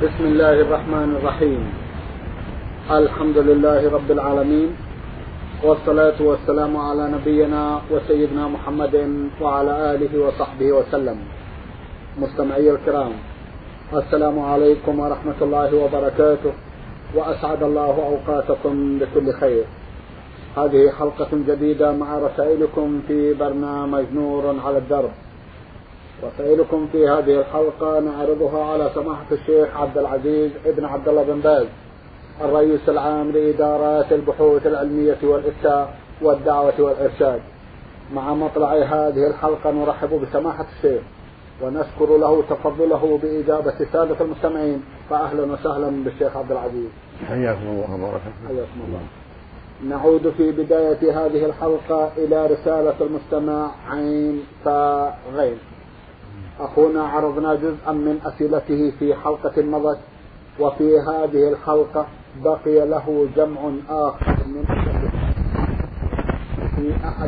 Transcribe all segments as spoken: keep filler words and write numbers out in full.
بسم الله الرحمن الرحيم. الحمد لله رب العالمين، والصلاة والسلام على نبينا وسيدنا محمد وعلى آله وصحبه وسلم. مستمعي الكرام، السلام عليكم ورحمة الله وبركاته، وأسعد الله أوقاتكم بكل خير. هذه حلقة جديدة مع رسائلكم في برنامج نور على الدرب. رسائلكم في هذه الحلقة نعرضها على سماحة الشيخ عبد العزيز ابن عبد الله بن باز، الرئيس العام لإدارات البحوث العلمية والإفتاء والدعوة والإرشاد. مع مطلع هذه الحلقة نرحب بسماحة الشيخ ونشكر له تفضله بإجابة السادة المستمعين، فأهلا وسهلا بالشيخ عبد العزيز. حياكم الله وبارك حياكم الله. نعود في بداية هذه الحلقة إلى رسالة المستمع عين فا غين. أخونا عرضنا جزءا من أسئلته في حلقة مضت، وفي هذه الحلقة بقي له جمع آخر من أسئلته في أحد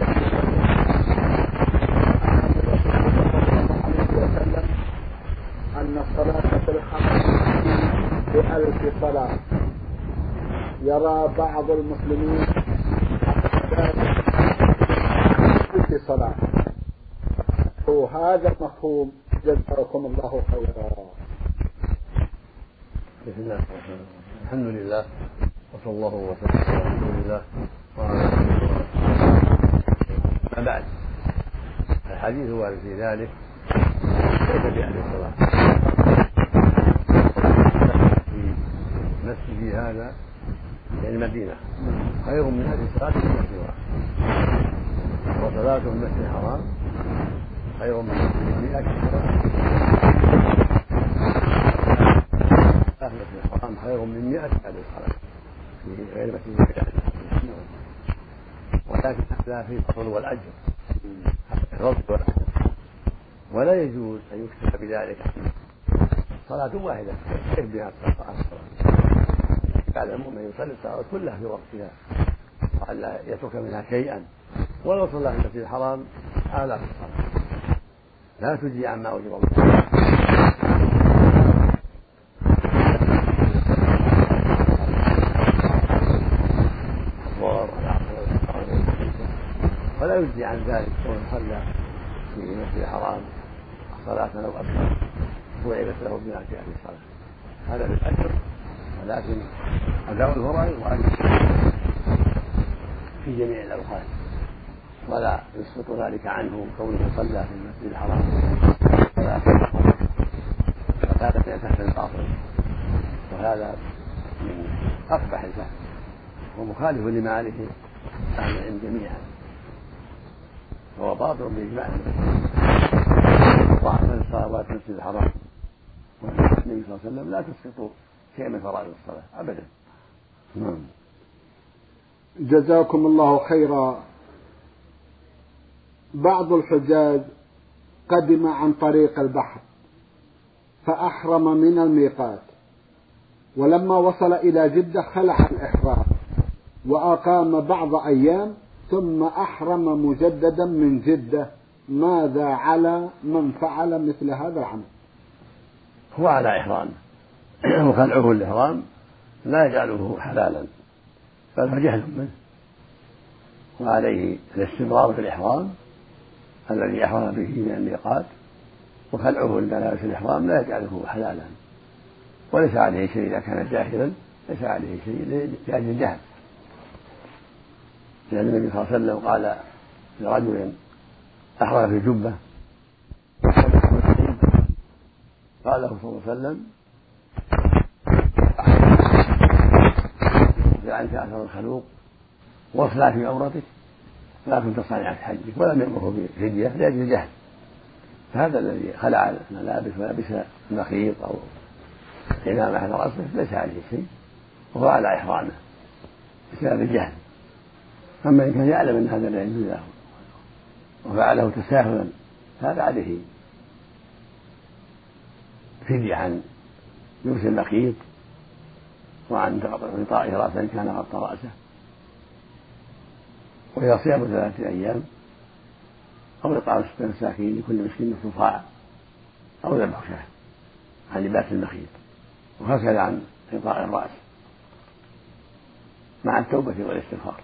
أن الصلاة في الحرم بألف صلاة. يرى بعض المسلمين في صلاة، وهذا المفهوم جزاكم الله خيرا. بسم الله الحمد لله وصلى الله وسلم على رسول الله وعلى اله وصحبه. ما بعد، الحديث وارد في ذلك ليس بأهل الصلاة في مسجد هذا يعني المدينة خير من أهل الصلاة في المسجد الواحد، وصلاة في المسجد الحرام خير من مئة صلاة. أهل الحرام خير من مئة أهل الصلاة في غير مسجد الواحد، ولكن هذا في الفضل والأجر الفضل والأجر، ولا يجوز أن يكتب بذلك صلاة واحدة كيف بها الصلاة. يعلمون من يصلي الصلاة كلها في وقتها وألا يترك منها شيئا، ولو صلى في المسجد الحرام آلاف الصلاة لا تجزي عما أوجب الله. ولا يجزي عن ذلك ومن صلى في المسجد الحرام صلاة أو أكثر وعبت له بما في أهل الصلاة، هذا بالأجر، ولكن أداء الفرائض واجب في جميع الأوقات، ولا يسقط ذلك عنه كونه صلى في المسجد الحرام ولا هذا تحت الباطل، وهذا من أقبح الفهم ومخالف لما عليه أهل العلم جميعا، وهو باطل بإجماع وأحسن الصلوات في المسجد الحرام والنبي صلى الله عليه وسلم لا تسقط شيء من فرائض الصلاة أبدا. نعم. جزاكم الله خيرا. بعض الحجاج قدم عن طريق البحر فأحرم من الميقات، ولما وصل إلى جدة خلع الإحرام وأقام بعض أيام ثم أحرم مجددا من جدة. ماذا على من فعل مثل هذا العمل؟ هو على إحرام، وخلعه الإحرام لا يجعله حلالا بل هو جهل منه، وعليه الاستمرار في الإحرام الذي أحرم به من الميقات، وخلعه الملابس الإحرام لا يجعله حلالا، وليس عليه شيء إذا كان جاهلا، ليس عليه شيء لأجل الجهل، لأن النبي صلى الله عليه وسلم قال لرجل أحرم في جبة قال له صلى الله عليه وسلم عنك أثر الخلوق واصلع في عمرتك لا كنت صانعا في حجك، ولم يأمره بفدية لأجل الجهل. فهذا الذي خلع الملابس ولبس المخيط أو عمامة على رأسه ليس عليه شيء، وهو على إحرامه بسبب الجهل. أما إن كان يعلم أن هذا لا يجوز له وفعله تساهلا هذا عليه فدية عن لبس المخيط وعن غطاء رأسه إن كان غطى رأسه، وهي صيام ثلاثة أيام أو إطعام ستة مساكين لكل مسكين نصف صاع أو ذبح شاة عن لباس المخيط. وهكذا عن إطاء الرأس مع التوبة والاستغفار.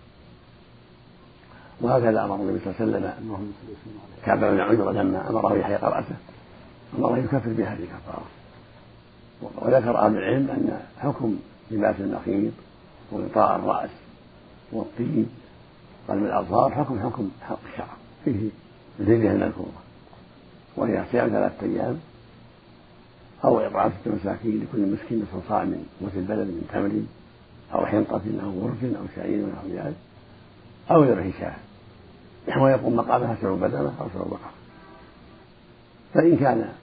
وهكذا أمر النبي صلى الله عليه وسلم كعب بن عجرة لما أمره يحلق رأسه أمره يكفر بهذه الكفارة. وذكر أهل العلم أن حكم لباس المخيط وإطاء الرأس والطيب قلم الأظفار حكم حكم حق الشرع فيه الفدية المذكورة، وهي صيام ثلاثة أيام أو إطعام ستة مساكين لكل مسكين نصف صاع من قوت البلد من تمر أو حنطة أو ورز أو شعير ونحو ذلك أو ذبح شاة، ويقوم مقامها سبع بدنة أو سبع بقرة. فإن كان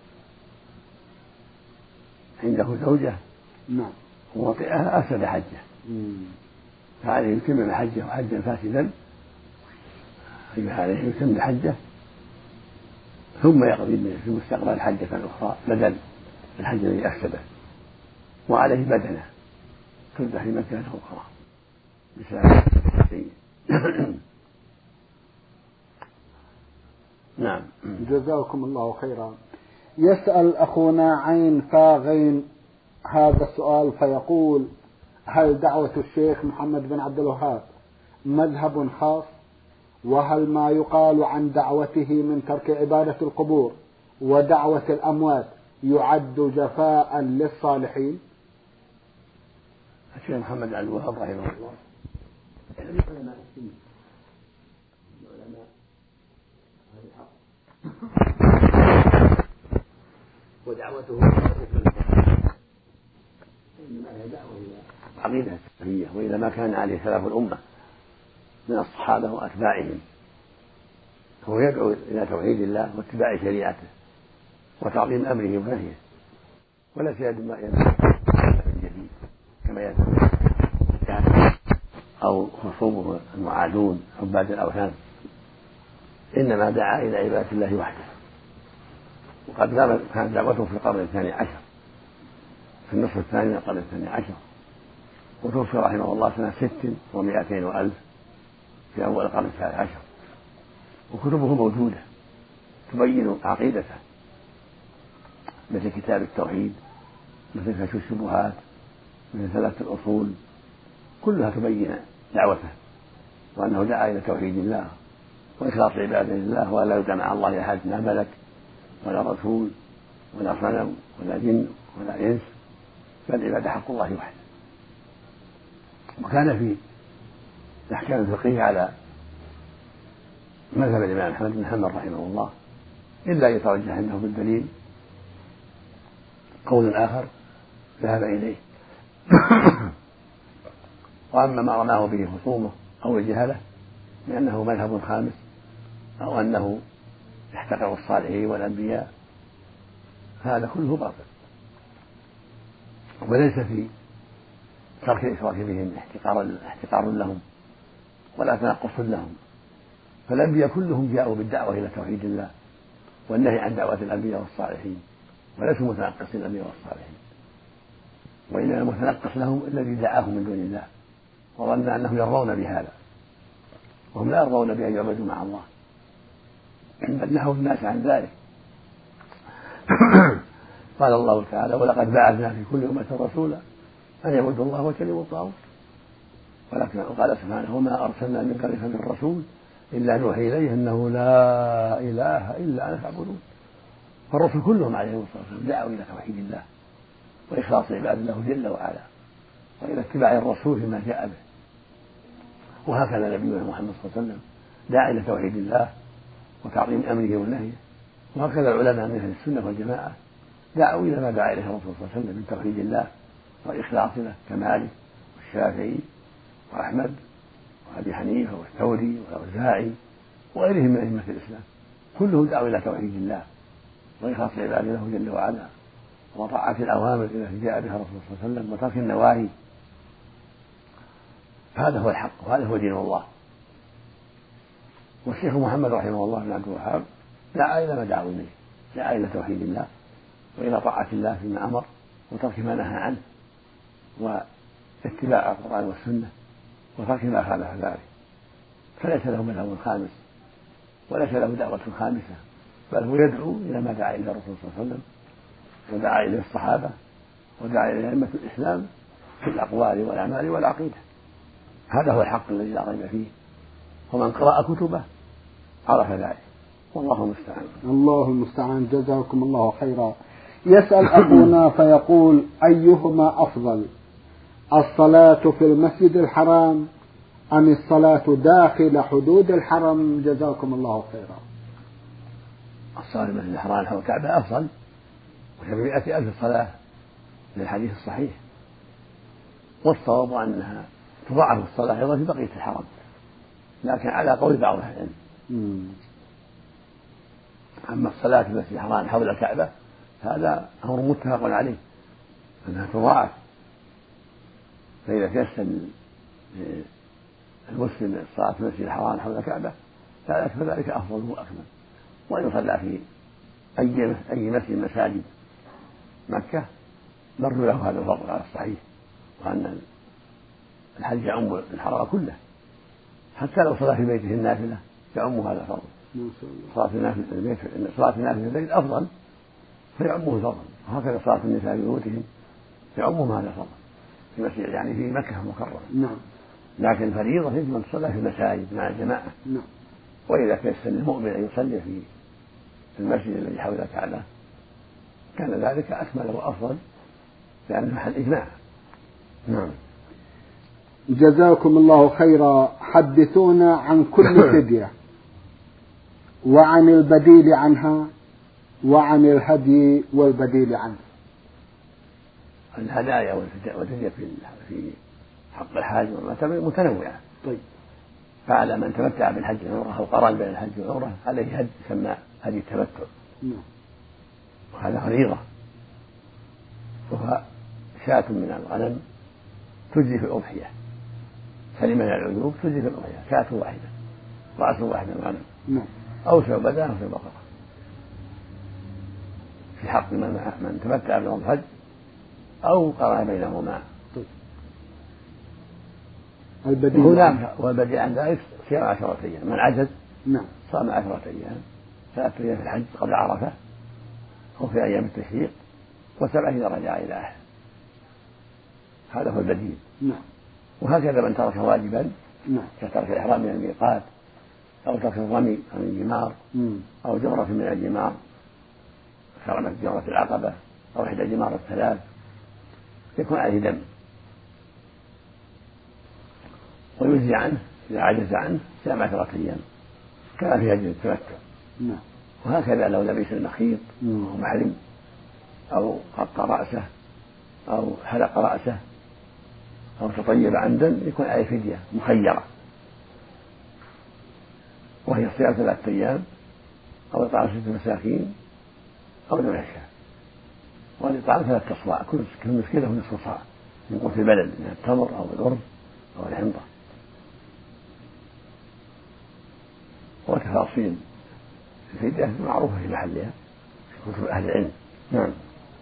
عنده زوجة نعم ووطئها أفسد حجه، فعليه يتم حجه حجا فاسدا، عليه يتم حجه ثم يقضي في المستقبل حجة أخرى بدل الحج الذي أفسده، وعليه بدنه تذبح في مكان أخرى بسبب الشيء. نعم. جزاكم الله خيرا. يسأل أخونا عين فاغين هذا السؤال فيقول: هل دعوة الشيخ محمد بن عبد الوهاب مذهب خاص؟ وهل ما يقال عن دعوته من ترك عبادة القبور ودعوة الأموات يعد جفاء للصالحين؟ الشيخ محمد بن عبد الوهاب رحمه الله علماء السنة علماء أهل الحق، ودعوته إنما هي دعوة إلى عقيدة السلفية وإلى ما كان عليه سلف الأمة من الصحابة وأتباعهم، هو يدعو إلى توحيد الله واتباع شريعته وتعظيم أمره ونهيه، ولا يدعو جديد كما يدعو أو خصومه المعادون عباد الأوثان، إنما دعا إلى عبادة الله وحده. وقد كانت دعوته في القرن الثاني عشر، في النصف الثاني من القرن الثاني عشر، وتوفي رحمه الله سنة ست ومائتين وألف في أول القرن الثالث عشر، وكتبه موجودة تبين عقيدته مثل كتاب التوحيد، مثل كشف الشبهات، مثل ثلاثة الأصول، كلها تبين دعوته وأنه دعا إلى توحيد الله وإخلاص عباده لله، ولا يدعى مع الله أحد، لا ملك ولا رسول ولا صنم ولا جن ولا إنس، فالعبادة حق الله وحده. وكان في الأحكام الفقهية على مذهب الإمام أحمد بن حنبل رحمه الله، إلا يترجح عنده بالدليل قول آخر ذهب إليه. وأما ما رماه به خصومه أو الجهلة لأنه مذهب خامس أو أنه يحتقر الصالحين والأنبياء، هذا كله باطل، وليس في ترك الإشراك بهم احتقار لهم ولا تنقص لهم، فالأنبياء كلهم جاءوا بالدعوة إلى توحيد الله والنهي عن دعوة الأنبياء والصالحين، وليسوا متنقصين الأنبياء والصالحين، وإنما المتنقص لهم الذي دعاهم من دون الله وظن أنهم يرضون بهذا، وهم لا يرضون بأن يعبدوا مع الله، بل نهوا الناس عن ذلك. قال الله تعالى: ولقد بعثنا في كل أمة رسولا أن يعبدوا الله واجتنبوا الطاغوت، ولكن قال سبحانه: وما أرسلنا من قبلك من رسول إلا نوحي إليه أنه لا إله إلا أنا فاعبدون. فالرسل كلهم عليهم الصلاة والسلام دعوا إلى توحيد الله وإخلاص عباد الله جل وعلا وإلى اتباع الرسول فيما جاء به. وهكذا نبينا محمد صلى الله عليه وسلم دعا إلى توحيد الله وتعظيم أمره ونهيه، وهكذا العلماء من أهل السنة والجماعة دعوا إلى ما دعا إليه الرسول صلى الله عليه وسلم من توحيد الله وإخلاص له كمالك والشافعي وأحمد وأبي حنيفة والثوري والأوزاعي وغيرهم من أئمة الإسلام، كلهم دعوا إلى توحيد الله وإخلاص العباد له جل وعلا وطاعة الأوامر التي جاء بها الرسول صلى الله عليه وسلم وترك النواهي. هذا هو الحق وهذا هو دين الله. والشيخ محمد رحمه الله بن عبد الوهاب دعا إلى ما دعوا إليه، دعا إلى توحيد الله وإلى طاعة الله فيما أمر وترك ما نهى عنه واتباع القرآن والسنة وترك ما خالف ذلك، فليس له مذهب خامس وليس له دعوة خامسة، بل هو يدعو إلى ما دعا إلى الرسول صلى الله عليه وسلم ودعا إليه الصحابة ودعا إليه أئمة الإسلام في الأقوال والأعمال والعقيدة. هذا هو الحق الذي لا ريب فيه، ومن قرأ كتبه عرف ذلك، والله المستعان. الله المستعان. جزاكم الله خيرا. يسأل أخونا فيقول: أيهما أفضل، الصلاة في المسجد الحرام أم الصلاة داخل حدود الحرم؟ جزاكم الله خيرا. الصلاة في المسجد الحرام نحو الكعبة أفضل، وسبعمائة ألف صلاة للحديث الصحيح، والصواب أنها تضاعف الصلاة أيضا في بقية الحرم، لكن على قول بعض أهل العلم. أما الصلاة في المسجد الحرام حول الكعبة هذا أمر متفق عليه أنها تضاعف، فإذا تيسر المسلم الصلاة في المسجد الحرام حول الكعبة فذلك أفضل وأكمل. وإن يصلى في أي أي مسجد مساجد مكة مر له هذا الفضل على الصحيح، وأن الحج يعم الحرم كله، حتى لو صلى في بيته النافلة يعم هذا الفضل. صلاة النافلة في البيت، صلاة النافلة في البيت أفضل فيعمه الفضل، وهكذا صلاة النساء في بيوتهم يعمهم هذا الفضل في مسجد يعني في مكة المكرمة. نعم. لكن الفريضة يجب أن تصلى في المساجد مع الجماعة. نعم. وإذا تيسر المؤمن أن يصلي في المسجد الذي حول الكعبة كان ذلك أكمل وأفضل، لأنه محل إجماع. نعم. جزاكم الله خيرا. حدثونا عن كل فدية، وعن البديل عنها، وعن الهدي والبديل عنه. الهدايا والفدية في حق الحاج والمعتمر متنوعة. طيب. فعلى من تمتع بالحج والعمرة أو قرن بين الحج والعمرة عليه هدي يسمى هدي التمتع. نعم. وهذا فريضة، وهو شاة من الغنم تجزي في الأضحية، سليمة من العيوب تجزي في الأضحية، شاة واحدة رأس واحد من الغنم. نعم. أو شعب بدن أو شعب بقرة في حق من, من تمتع بالحج أو قرن بينهما. طيب. البديل هناك والبديل عن ذلك صيام عشرة أيام، من عجز نعم صام عشرة أيام، ثلاثة أيام في الحج قبل عرفة أو في أيام التشريق، وسبعة إذا رجع إلى أهله. هذا هو البديل. نعم. وهكذا من ترك واجبا نعم كترك الإحرام من الميقات أو ترك الرمي عن الجمار أو جمرة من الجمار كرمت جمرة العقبة أو إحدى الجمار الثلاث يكون عليه دم، ويجزي عنه إذا عجز عنه صيام عشرة أيام كما في هدي التمتع. نعم. وهكذا لو لبس المخيط أو محرم أو غطى رأسه أو حلق رأسه أو تطيب عمدا يكون عليه فدية مخيرة، وهي صيام ثلاثة أيام أو إطعام ستة مساكين أو ذبح الشاة. والإطعام ثلاثة أصواع، كل مسكين له نصف صاع من قوت البلد من التمر أو الأرز أو الحنطة. وتفاصيل الفدية معروفة في محلها في كتب أهل العلم. نعم.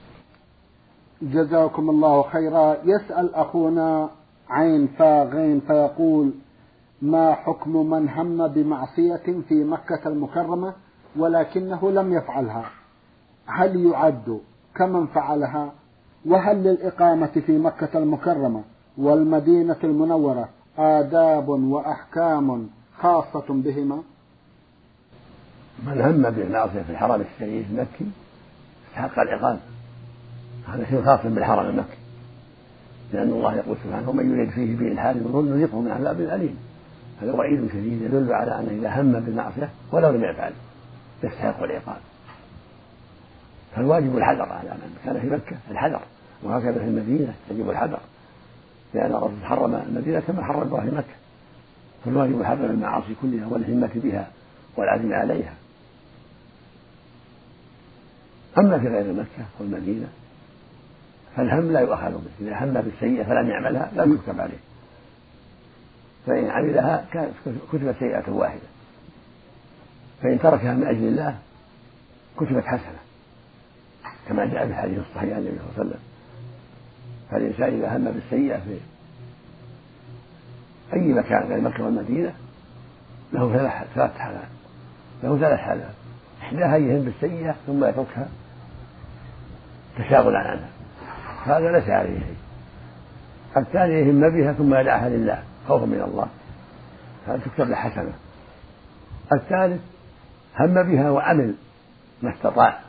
جزاكم الله خيرا. يسأل أخونا عين فاغين فيقول: ما حكم من هم بمعصية في مكة المكرمة ولكنه لم يفعلها؟ هل يعد كمن فعلها؟ وهل للإقامة في مكة المكرمة والمدينة المنورة آداب وأحكام خاصة بهما؟ من هم بالمعصية في الحرم الشريف المكي استحق العقاب، هذا شيء خاص بالحرم المكي، لأن الله يقول سبحانه: ومن يريد فيه بإلحاد بظلم نذقه من عذاب أليم. هذا وعيد شديد يدل على أنه إذا هم بالمعصية ولو لم يفعل يستحق العقاب. فالواجب الحذر على من كان في مكة، الحذر، وهكذا في المدينة يجب الحذر، لأن الرسول حرم المدينة كما حرم الله في مكة، فالواجب الحذر من المعاصي كلها والهمة بها والعزم عليها. أما في غير مكة والمدينة فالهم لا يؤخذ به، إذا هم بالسيئة فلم يعملها لا تكتب عليه، فإن عملها كانت كتبت سيئة واحدة، فإن تركها من أجل الله كتبت حسنة كما جاء في الحديث الصحيح عن النبي صلى الله عليه وسلم. فالإنسان إذا هم بالسيئة في أي مكان غير مكة والمدينة له ثلاث حالات، له ثلاث حالات: إحداها يهم بالسيئة ثم يتركها تشاغلا عنها، هذا ليس عليه شيء. الثاني يهم بها ثم يدعها لله خوفا من الله، هذا تكتب له حسنة. الثالث هم بها وعمل ما استطاع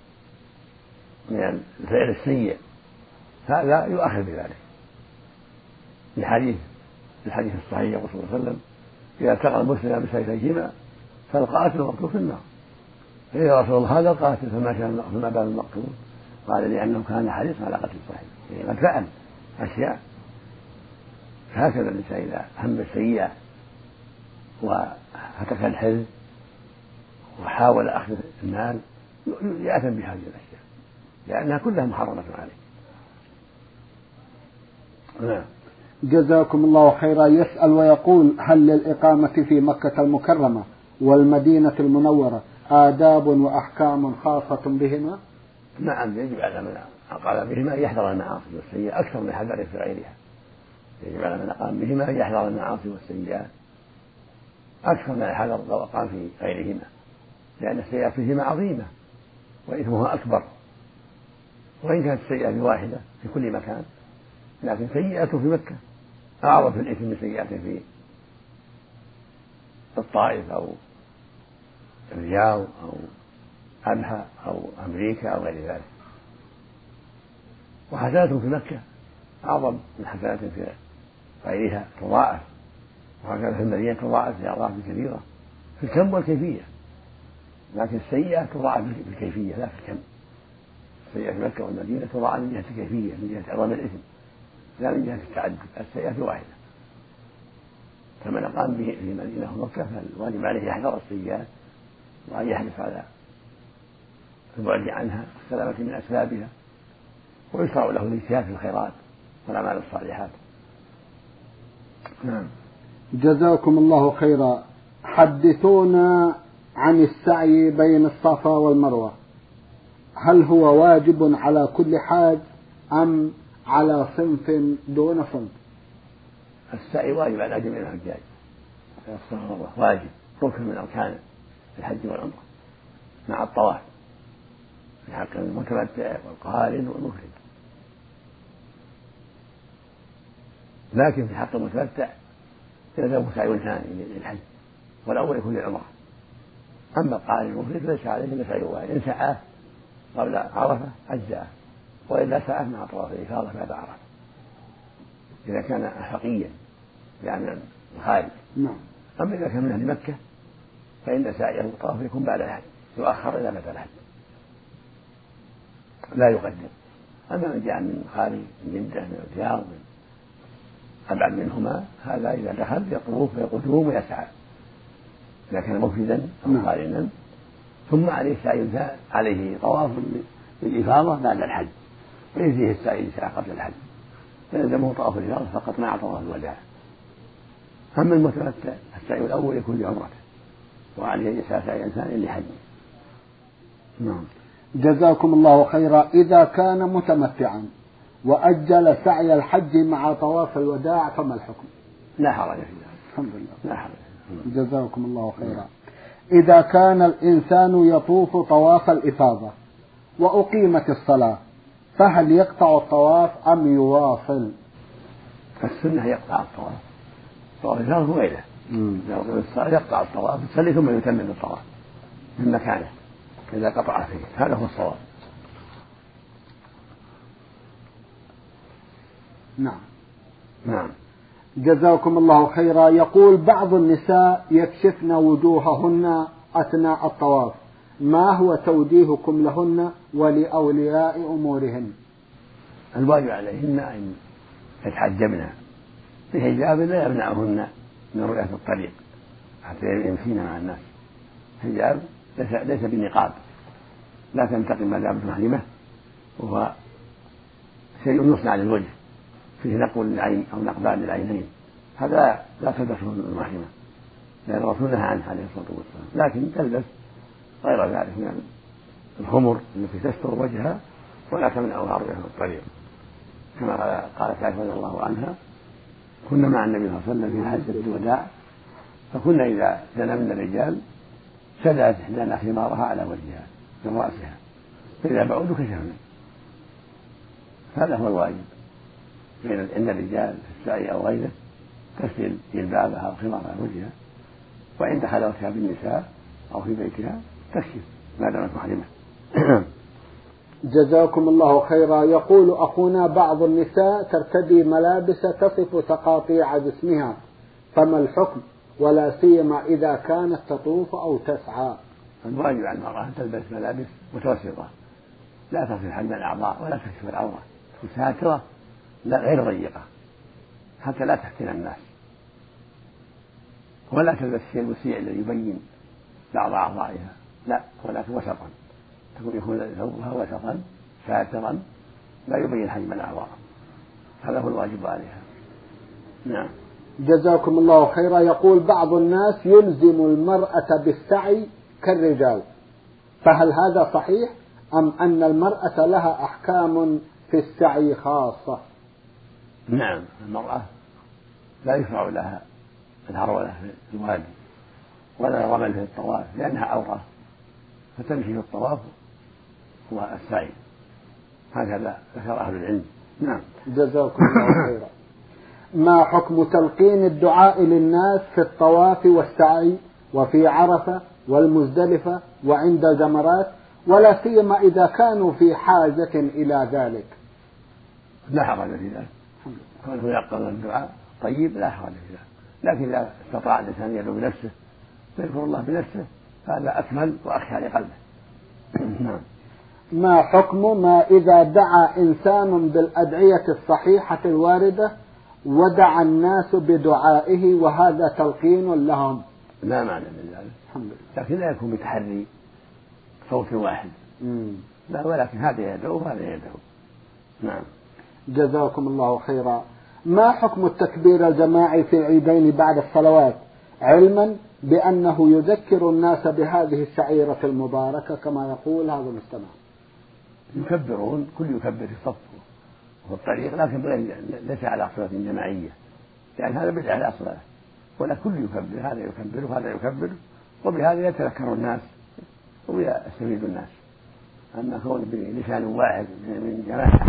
من الفعل السيء، هذا يؤخذ بذلك. الحديث الحديث الصحيح يقول صلى الله عليه وسلم: إذا التقى المسلم بسيفيهما فالقاتل والمقتول في النار. يا رسول الله هذا القاتل فما كان فما بال المقتول؟ قال: لأنه كان حريصا على قتل صاحبه، يعني قد فعل أشياء. هكذا الإنسان إذا هم بالسيئة وهتك الحل وحاول أخذ المال يأثم بهذه الأشياء لأنها كلها محرمة عليه. نعم. جزاكم الله خيرا. يسأل ويقول: هل للإقامة في مكة المكرمة والمدينة المنورة آداب وأحكام خاصة بهما؟ نعم، يجب على من أقام بهما يحذر المعاصي والسيئات أكثر من حذره في غيرها. يجب على من أقام بهما يحذر المعاصي والسيئات أكثر من الحذر لو أقام في غيرهما، لأن السيئات فيهما عظيمة وإثمها أكبر، وإن كانت السيئة واحدة في كل مكان، لكن سيئة في مكة أعظم في الإثم من سيئة في الطائف أو الرياض أو أبها أو أمريكا أو غير ذلك. وحسنات في مكة أعظم من حسنات في غيرها تضاعف، وهكذا في المدينة تضاعف لأضعاف كثيرة في الكم والكيفية، لكن السيئة تضاعف بالكيفية لا في الكم. السيئة في مكة والمدينة تضاعف من جهة الكيفية، من جهة عظم الإثم لا من جهة التعدد. السيئة واحدة، فمن أقام به في مدينة ومكة فالواجب عليه يحذر السيئات وأن يحرص على البعد عنها والسلامة من أسبابها، ويشرع له الاجتهاد في الخيرات والأعمال الصالحات. نعم. جزاكم الله خيرا. حدثونا عن السعي بين الصفا والمروة، هل هو واجب على كل حاج أم على صنف دون صنف؟ السعي واجب على جميع الحجاج، الصفا والمروة واجب، ركن من أركان الحج والعمرة مع الطواف في حق المتمتع والقارن والمفرد. لكن في حق المتمتع يلزم سعي ثاني للحج، والأول يكون للعمرة. أما القارن المفرد ليس عليه إلا سعي واحد، إن سعاه قبل عرفة أجزأه، وإلا سعاه مع طواف الإفاضة بعد عرفة إذا كان حقيا يعني الخارج. نعم. أما إذا كان من أهل مكة فإن سعيه الطواف يكون بعد الحج، يؤخر إلى بعد الحج لا يقدم. أما من جاء من خارج من جدة من الرياض من أبعد منهما، هذا إذا دخل يطوف ويقدم ويسعى إذا كان مفردا أو قارنا، ثم عليه سعي عليه طواف بالإفاضة بعد الحج، ويجزيه السعي سعى قبل الحج، فيلزمه طواف الإفاضة فقط مع طواف الوداع. أما المتمتع السعي الأول يكون لعمرته، وعليه أن يسعى سعيا ثانيا لحجه. نعم. جزاكم الله خيرا. إذا كان متمتعا وأجل سعي الحج مع طواف الوداع فما الحكم؟ لا حرج في ذلك. الحمد لله. لا حرج. جزاكم الله خيرا. إذا كان الإنسان يطوف طواف الإفاضة وأقيمت الصلاة فهل يقطع الطواف أم يواصل؟ السنة يقطع الطواف، طواف الإفاضة غيره يقطع الطواف يصلي ثم يتمم الطواف من مكانه إذا قطع فيه، هذا هو الصواب. نعم. نعم. جزاكم الله خيرا. يقول: بعض النساء يكشفن وجوههن أثناء الطواف، ما هو توجيهكم لهن ولأولياء أمورهن؟ الواجب عليهن أن يتحجبن بحجاب لا يمنعهن من رؤية الطريق حتى يمشين مع الناس. حجاب ليس بنقاب، لا تنتقم ما دامت محرمة، وهو شيء يصنع للوجه فيه نقل العين أو نقبان للعينين، هذا لا تلبسه المحرمة لأن الرسول نهى عنه عليه الصلاة والسلام، لكن تلبس غير ذلك من الخمر التي تستر وجهها ولا تمنعها رؤية الطريق، كما قالت عائشة رضي الله عنها: كنا مع النبي صلى الله عليه وسلم في حجة الوداع، فكنا إذا دنا من الرجال شدت إحدانا خمارها على وجهها من رأسها، فإذا بعدوا كشفنا، هذا هو الواجب بين عند الرجال في السعي أو غيره، تسدل جلبابها أو خمارها وجهها، وعند خلوتها بالنساء أو في بيتها تكشف ما دامت محرمة. جزاكم الله خيرا. يقول أخونا بعض النساء ترتدي ملابس تصف تقاطيع جسمها، فما الحكم ولا سيما إذا كانت تطوف أو تسعى؟ الواجب على المرأة أن تلبس ملابس متوسطة لا تصل حد الأعضاء ولا تكشف العورة، ساترة لا غير ضيقة حتى لا تفتن الناس، ولا تلبس الشيء المسيء الذي يبين بعض أعضائها، لا، ولكن وسطا، يكون ثوبها وسطا ساترا لا يبين حجم الأعضاء، هذا هو الواجب عليها. نعم. جزاكم الله خيرا. يقول بعض الناس يلزم المرأة بالسعي كالرجال، فهل هذا صحيح أم أن المرأة لها أحكام في السعي خاصة؟ نعم، المرأة لا يشرع لها الهرولة في الوادي ولا الرمل في الطواف لأنها عورة، فتمشي في الطواف والسعي، هكذا ذكر أهل العلم. نعم. جزاكم الله خيرا. ما حكم تلقين الدعاء للناس في الطواف والسعي وفي عرفة والمزدلفة وعند الجمرات، ولا سيما إذا كانوا في حاجة إلى ذلك؟ لا حرج في ذلك، كونه يقرأ الدعاء طيب لا حرج في ذلك، لكن إذا استطاع الإنسان يدعو بنفسه فيذكر الله بنفسه هذا أكمل وأخشى لقلبه. نعم. ما حكم ما إذا دعا إنسان بالأدعية الصحيحة الواردة ودعا الناس بدعائه وهذا تلقين لهم؟ لا معنى من ذلك، الحمد لله، لكن لا يكون بتحري صوت واحد. مم. لا، ولكن هذا يدعو وهذا يدعو. نعم. جزاكم الله خيرا. ما حكم التكبير الجماعي في العيدين بعد الصلوات، علما بأنه يذكر الناس بهذه الشعيرة المباركة كما يقول هذا المستمع؟ يكبرون، كل يكبر في الصف وفي الطريق، لكن ليس على صلاة جماعية، يعني هذا بدعة على صلاة، ولا كل يكبر، هذا يكبر وهذا يكبر، وبهذا يتذكر الناس ويستفيد الناس. أما كون بلسان واحد من جماعة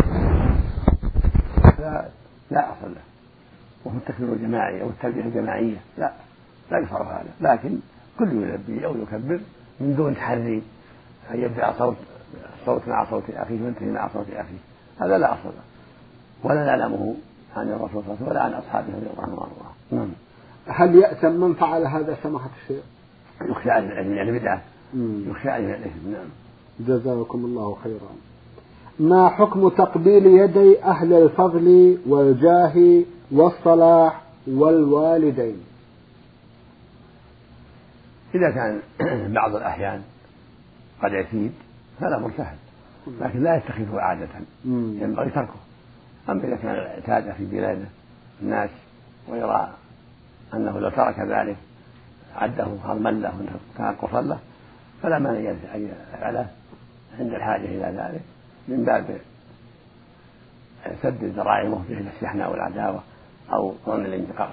لا, لا أصل له، وهو التكبير الجماعي أو التلبية الجماعية لا لا يفعل هذا، لكن كل يلبي أو يكبر من دون تحري أن يبدأ صوت صوت مع صوت أخيه وينتهي مع صوت أخيه، هذا لا أصل له، ولا نعلمه عن الرسول صلى الله عليه وسلم ولا عن أصحابه رضي الله عنهم وأرضاهم. هل يأثم من فعل هذا سماحة الشيخ؟ يخشى عليه الإثم، يعني بدعة يخشى عليه الإثم. نعم. جزاكم الله خيرا. ما حكم تقبيل يدي أهل الفضل والجاه والصلاح والوالدين؟ إذا كان بعض الأحيان قد يفيد فلا مرتهن، لكن لا يتخذه عادة، ينبغي تركه. أما إذا كان اعتاد في بلاده الناس ويرى أنه لو ترك ذلك عده هرما له تنقصا له فلا مانع أن يفعله عند الحاجة إلى ذلك، من باب سد الذرائع المفضية إلى الشحناء والعداوة أو ظن الانتقاص.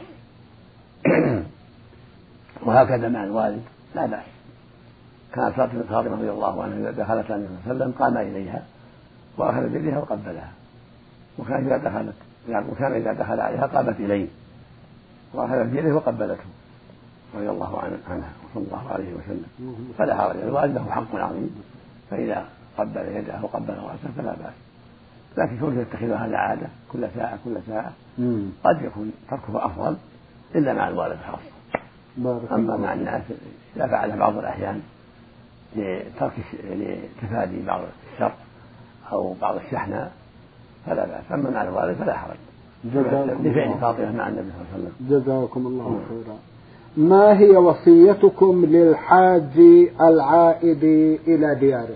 وهكذا مع الوالد لا بأس. كانت فاطمة رضي الله عنها إذا دخلت النبي صلى الله عليه وسلم قام إليها وأخذ بيدها وقبلها، وكان إذا دخلت وكان إذا دخل عليها قامت إليه وأخذ بيده وقبلته رضي الله عنها وصلى الله عليه وسلم، فلا حرج. الوالد له حق عظيم، فإذا قبل يده وقبل رأسه فلا بأس، لكن كونه يتخذ هذا عادة كل ساعة كل ساعة قد يكون تركه أفضل إلا مع الوالد خاصة. أما مع الناس إذا فعل بعض الأحيان لترك لتفادي بعض الشر أو بعض الشحناء فلا بأس، أما مع الوالد فلا حرج لفعل فاطمة مع النبي صلى الله عليه وسلم. جزاكم الله خيرا. ما هي وصيتكم للحاج العائد إلى دياره؟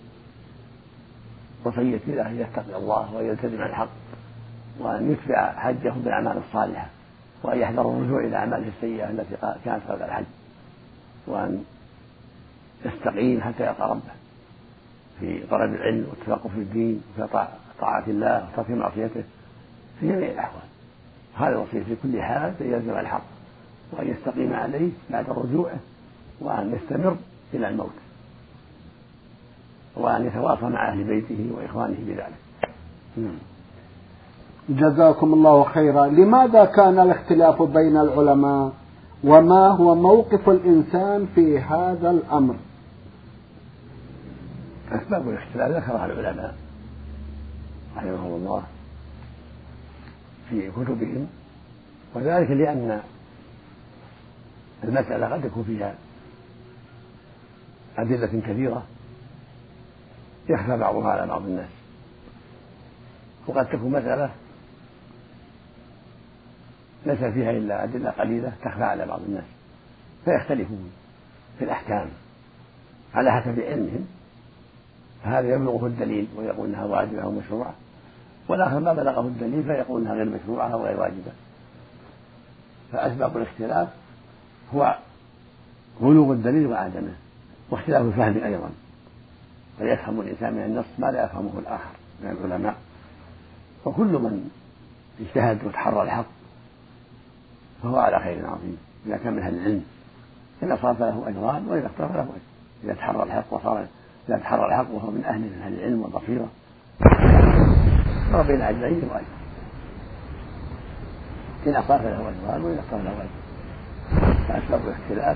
وصيتي له أن يتقي الله ويلتزم الحق، وأن يتبع حجه بالأعمال الصالحة، وأن يحذر الرجوع إلى أعماله السيئة التي كانت قبل الحج، وأن يستقيم حتى يلقى ربه في طلب العلم والتفقه في الدين وفي طاعة الله وترك معصيته في جميع الأحوال. هذا وصية في كل حال أن يلزم الحق وأن يستقيم عليه بعد رجوعه، وأن يستمر إلى الموت، وأن يتواصى مع أهل بيته وإخوانه بذلك. جزاكم الله خيرا. لماذا كان الاختلاف بين العلماء، وما هو موقف الإنسان في هذا الأمر؟ أسباب الاختلاف ذكرها العلماء رحمهم الله في كتبهم، وذلك لأن المسألة قد يكون فيها أدلة كثيرة يخفى بعضها على بعض الناس، وقد تكون مسألة ليس فيها إلا أدلة قليلة تخفى على بعض الناس فيختلفون في الأحكام على حسب علمهم، فهذا يبلغه الدليل ويقول أنها واجبة أو مشروعة، والآخر ما بلغه الدليل فيقول أنها غير مشروعة أو غير واجبة. فأسباب الاختلاف هو غلو الدليل وعدمه، واختلاف الفهم أيضا، ويفهم الإنسان من النص ما لا يفهمه الآخر من العلماء، وكل من اجتهد وتحرى الحق فهو على خير عظيم إذا كان من أهل العلم، إذا صار فله أجران وإذا اختار فله أجر، إذا تحرى الحق وصار إذا تحرى الحق وهو من أهل من أهل العلم والبصيرة صار بين أجرين وأجر، إن أخطأ فله أجران وإن اختار له أجر. فأسباب الاختلاف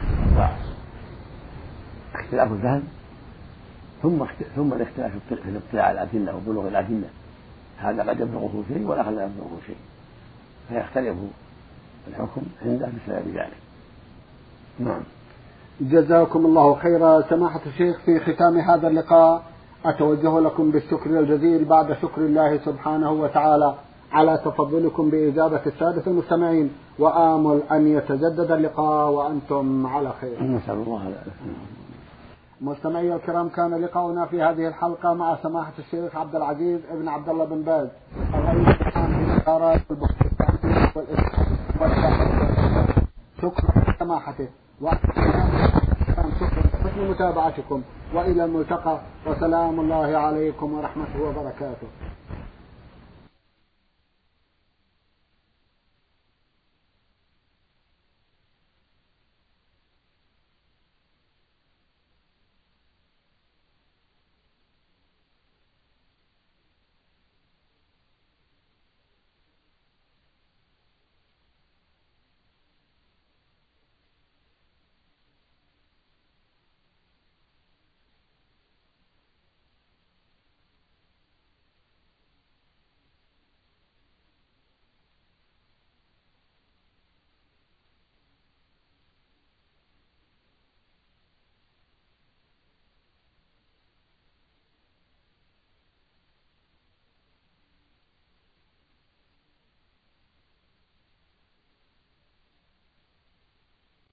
واختلاف الفهم ثم ثم الاختلاف في الاطلاع على الأدلة وبلوغ الأدلة، هذا قد يبلغه شيء والآخر لا يبلغه شيء، فيختلف الحكم عنده بسبب ذلك. نعم. جزاكم الله خيرا. سماحة الشيخ، في ختام هذا اللقاء أتوجه لكم بالشكر الجزيل بعد شكر الله سبحانه وتعالى على تفضلكم بإجابة السادة المستمعين، وآمل أن يتجدد اللقاء وأنتم على خير. نسأل الله ذلك. مستمعي الكرام، كان لقاؤنا في هذه الحلقة مع سماحة الشيخ عبد العزيز ابن عبد الله بن باز، الرئيس العام لوزارة البحوث العلمية والإرشاد. شكرا لسماحته شكرا لحسن متابعتكم، وإلى الملتقى، وسلام الله عليكم ورحمته وبركاته.